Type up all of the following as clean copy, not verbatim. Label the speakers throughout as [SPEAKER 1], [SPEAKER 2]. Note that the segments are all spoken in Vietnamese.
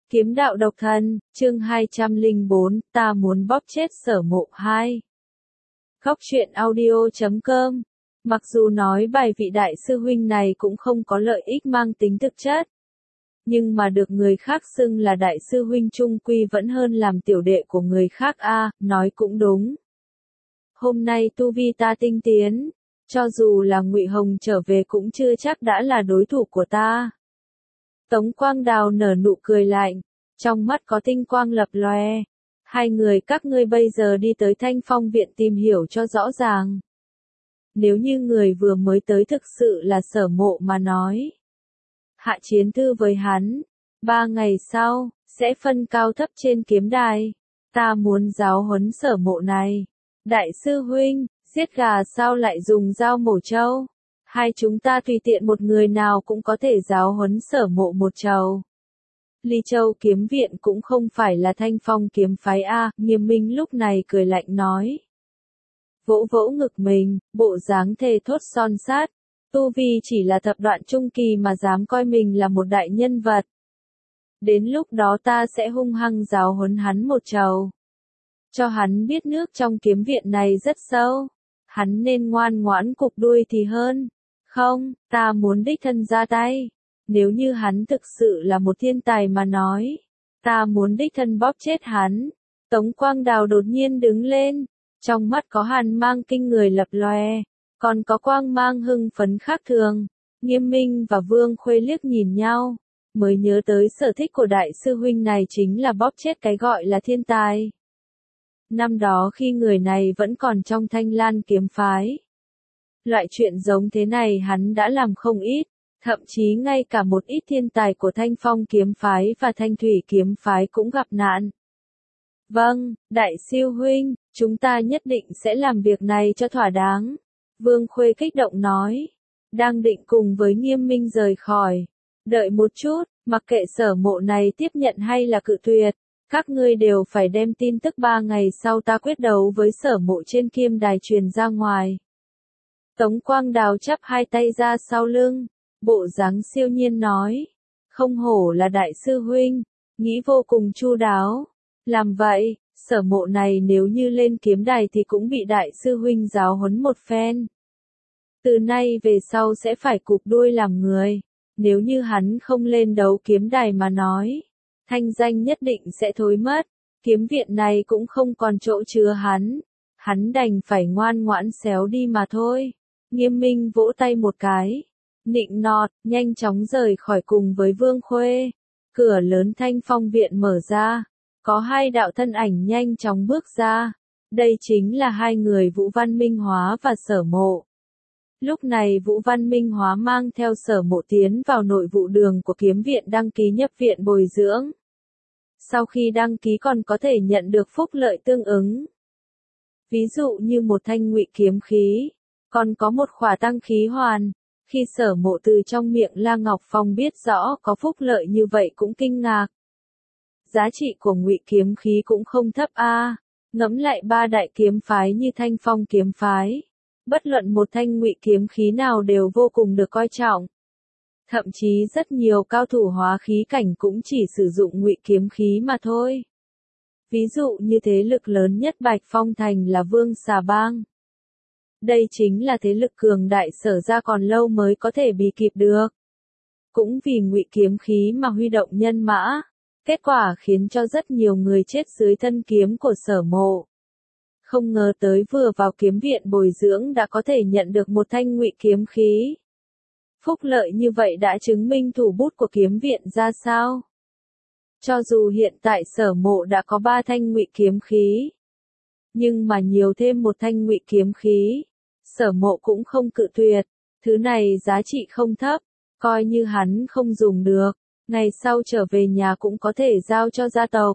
[SPEAKER 1] Kiếm đạo độc thân, chương 204, ta muốn bóp chết Sở Mộ 2. Góc truyện audio.com. Mặc dù nói bài vị đại sư huynh này cũng không có lợi ích mang tính thực chất, nhưng mà được người khác xưng là đại sư huynh chung quy vẫn hơn làm tiểu đệ của người khác a, nói cũng đúng. Hôm nay tu vi ta tinh tiến, cho dù là Ngụy Hồng trở về cũng chưa chắc đã là đối thủ của ta. Tống Quang Đào nở nụ cười lạnh, trong mắt có tinh quang lập lòe. Hai người các ngươi bây giờ đi tới Thanh Phong viện tìm hiểu cho rõ ràng. Nếu như người vừa mới tới thực sự là Sở Mộ mà nói, hạ chiến thư với hắn, 3 ngày sau, sẽ phân cao thấp trên kiếm đài. Ta muốn giáo huấn Sở Mộ này. Đại sư huynh, giết gà sao lại dùng dao mổ trâu? Hai chúng ta tùy tiện một người nào cũng có thể giáo huấn Sở Mộ một trầu. Ly Châu kiếm viện cũng không phải là Thanh Phong kiếm phái a, Nghiêm Minh lúc này cười lạnh nói. Vỗ vỗ ngực mình, bộ dáng thề thốt son sát, tu vi chỉ là thập đoạn trung kỳ mà dám coi mình là một đại nhân vật. Đến lúc đó ta sẽ hung hăng giáo huấn hắn một trầu. Cho hắn biết nước trong kiếm viện này rất sâu, hắn nên ngoan ngoãn cụp đuôi thì hơn. Không, ta muốn đích thân ra tay. Nếu như hắn thực sự là một thiên tài mà nói, ta muốn đích thân bóp chết hắn. Tống Quang Đào đột nhiên đứng lên, trong mắt có hàn mang kinh người lập lòe, còn có quang mang hưng phấn khác thường. Nghiêm Minh và Vương Khuê liếc nhìn nhau, mới nhớ tới sở thích của đại sư huynh này chính là bóp chết cái gọi là thiên tài. Năm đó khi người này vẫn còn trong Thanh Lan kiếm phái, loại chuyện giống thế này hắn đã làm không ít, thậm chí ngay cả một ít thiên tài của Thanh Phong kiếm phái và Thanh Thủy kiếm phái cũng gặp nạn. Vâng, đại sư huynh, chúng ta nhất định sẽ làm việc này cho thỏa đáng. Vương Khuê kích động nói, đang định cùng với Nghiêm Minh rời khỏi. Đợi một chút, mặc kệ Sở Mộ này tiếp nhận hay là cự tuyệt, các ngươi đều phải đem tin tức 3 ngày sau ta quyết đấu với Sở Mộ trên Kiêm Đài truyền ra ngoài. Tống Quang Đào chắp hai tay ra sau lưng, bộ dáng siêu nhiên nói, không hổ là đại sư huynh, nghĩ vô cùng chu đáo. Làm vậy, Sở Mộ này nếu như lên kiếm đài thì cũng bị đại sư huynh giáo huấn một phen. Từ nay về sau sẽ phải cụp đuôi làm người, nếu như hắn không lên đấu kiếm đài mà nói, thanh danh nhất định sẽ thối mất, kiếm viện này cũng không còn chỗ chứa hắn đành phải ngoan ngoãn xéo đi mà thôi. Nghiêm Minh vỗ tay một cái, nịnh nọt, nhanh chóng rời khỏi cùng với Vương Khuê. Cửa lớn Thanh Phong viện mở ra, có hai đạo thân ảnh nhanh chóng bước ra. Đây chính là hai người Vũ Văn Minh Hóa và Sở Mộ. Lúc này Vũ Văn Minh Hóa mang theo Sở Mộ tiến vào nội vụ đường của kiếm viện đăng ký nhập viện bồi dưỡng. Sau khi đăng ký còn có thể nhận được phúc lợi tương ứng. Ví dụ như một thanh ngụy kiếm khí, còn có một khỏa tăng khí hoàn. Khi Sở Mộ từ trong miệng La Ngọc Phong biết rõ có phúc lợi như vậy cũng kinh ngạc. Giá trị của ngụy kiếm khí cũng không thấp a. Ngẫm lại ba đại kiếm phái như Thanh Phong kiếm phái, bất luận một thanh ngụy kiếm khí nào đều vô cùng được coi trọng. Thậm chí rất nhiều cao thủ hóa khí cảnh cũng chỉ sử dụng ngụy kiếm khí mà thôi. Ví dụ như thế lực lớn nhất Bạch Phong Thành là Vương Xà Bang. Đây chính là thế lực cường đại Sở ra còn lâu mới có thể bì kịp được. Cũng vì ngụy kiếm khí mà huy động nhân mã, kết quả khiến cho rất nhiều người chết dưới thân kiếm của Sở Mộ. Không ngờ tới vừa vào kiếm viện bồi dưỡng đã có thể nhận được một thanh ngụy kiếm khí. Phúc lợi như vậy đã chứng minh thủ bút của kiếm viện ra sao. Cho dù hiện tại Sở Mộ đã có 3 thanh ngụy kiếm khí, nhưng mà nhiều thêm một thanh ngụy kiếm khí, Sở Mộ cũng không cự tuyệt. Thứ này giá trị không thấp, coi như hắn không dùng được, ngày sau trở về nhà cũng có thể giao cho gia tộc.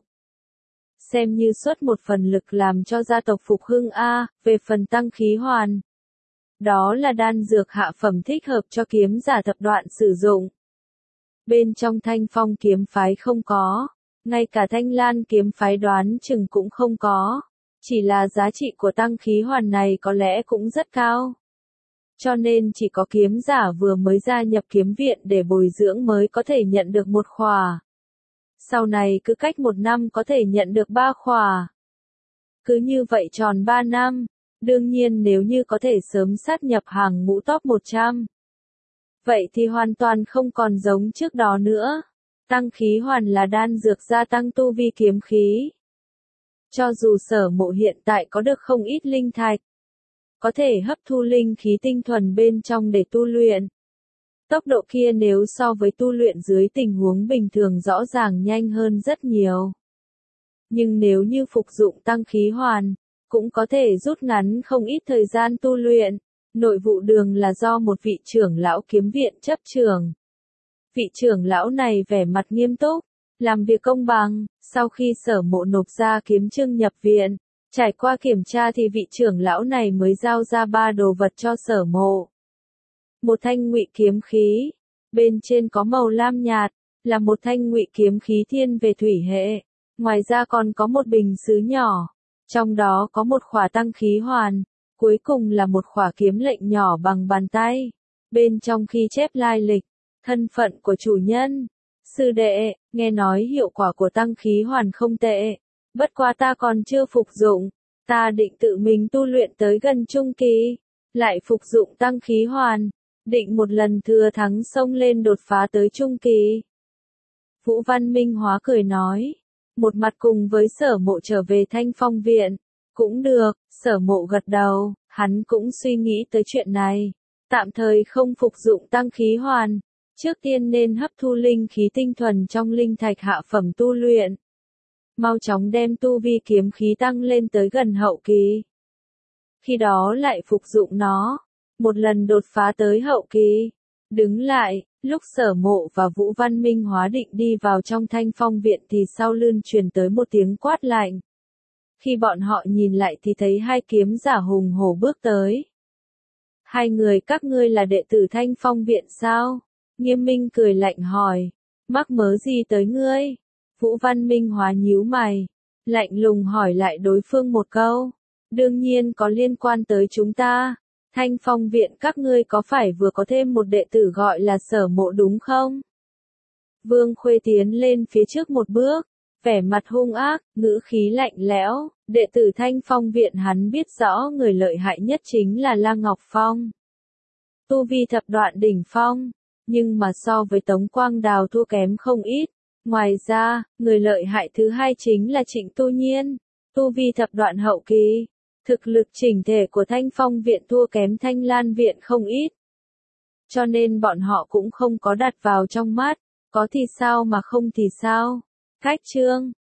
[SPEAKER 1] Xem như xuất một phần lực làm cho gia tộc phục hưng a. Về phần tăng khí hoàn, đó là đan dược hạ phẩm thích hợp cho kiếm giả thập đoạn sử dụng. Bên trong Thanh Phong kiếm phái không có, ngay cả Thanh Lan kiếm phái đoán chừng cũng không có, chỉ là giá trị của tăng khí hoàn này có lẽ cũng rất cao. Cho nên chỉ có kiếm giả vừa mới gia nhập kiếm viện để bồi dưỡng mới có thể nhận được một khỏa. sau này cứ cách 1 năm có thể nhận được 3 khỏa. Cứ như vậy tròn 3 năm, đương nhiên nếu như có thể sớm sát nhập hàng ngũ top 100. Vậy thì hoàn toàn không còn giống trước đó nữa. Tăng khí hoàn là đan dược gia tăng tu vi kiếm khí. Cho dù Sở Mộ hiện tại có được không ít linh thạch, có thể hấp thu linh khí tinh thuần bên trong để tu luyện. Tốc độ kia nếu so với tu luyện dưới tình huống bình thường rõ ràng nhanh hơn rất nhiều. Nhưng nếu như phục dụng tăng khí hoàn, cũng có thể rút ngắn không ít thời gian tu luyện. Nội vụ đường là do một vị trưởng lão kiếm viện chấp trưởng. Vị trưởng lão này vẻ mặt nghiêm túc, làm việc công bằng. Sau khi Sở Mộ nộp ra kiếm chương nhập viện, trải qua kiểm tra thì vị trưởng lão này mới giao ra 3 đồ vật cho Sở Mộ. Một thanh ngụy kiếm khí, bên trên có màu lam nhạt, là một thanh ngụy kiếm khí thiên về thủy hệ. Ngoài ra còn có một bình sứ nhỏ, trong đó có một khỏa tăng khí hoàn, cuối cùng là một khỏa kiếm lệnh nhỏ bằng bàn tay. Bên trong ghi chép lai lịch, thân phận của chủ nhân. Sư đệ, nghe nói hiệu quả của tăng khí hoàn không tệ, bất quá ta còn chưa phục dụng, ta định tự mình tu luyện tới gần trung kỳ, lại phục dụng tăng khí hoàn, định một lần thừa thắng xông lên đột phá tới trung kỳ. Vũ Văn Minh Hóa cười nói, một mặt cùng với Sở Mộ trở về Thanh Phong viện. Cũng được, Sở Mộ gật đầu, hắn cũng suy nghĩ tới chuyện này. Tạm thời không phục dụng tăng khí hoàn, trước tiên nên hấp thu linh khí tinh thuần trong linh thạch hạ phẩm tu luyện. Mau chóng đem tu vi kiếm khí tăng lên tới gần hậu kỳ. Khi đó lại phục dụng nó, một lần đột phá tới hậu kỳ. Đứng lại, lúc Sở Mộ và Vũ Văn Minh Hóa định đi vào trong Thanh Phong viện thì sau lưng truyền tới một tiếng quát lạnh. Khi bọn họ nhìn lại thì thấy 2 kiếm giả hùng hổ bước tới. 2 người các ngươi là đệ tử Thanh Phong viện sao? Nghiêm Minh cười lạnh hỏi. Mắc mớ gì tới ngươi? Vũ Văn Minh Hóa nhíu mày, lạnh lùng hỏi lại đối phương một câu. Đương nhiên có liên quan tới chúng ta. Thanh Phong viện các ngươi có phải vừa có thêm một đệ tử gọi là Sở Mộ đúng không? Vương Khuê tiến lên phía trước một bước, vẻ mặt hung ác, ngữ khí lạnh lẽo. Đệ tử Thanh Phong viện hắn biết rõ người lợi hại nhất chính là La Ngọc Phong. Tu vi thập đoạn đỉnh phong, nhưng mà so với Tống Quang Đào thua kém không ít. Ngoài ra, người lợi hại thứ hai chính là Trịnh Tu Nhiên, tu vi thập đoạn hậu kỳ. Thực lực chỉnh thể của Thanh Phong viện thua kém Thanh Lan viện không ít. Cho nên bọn họ cũng không có đặt vào trong mắt, có thì sao mà không thì sao. Cách chương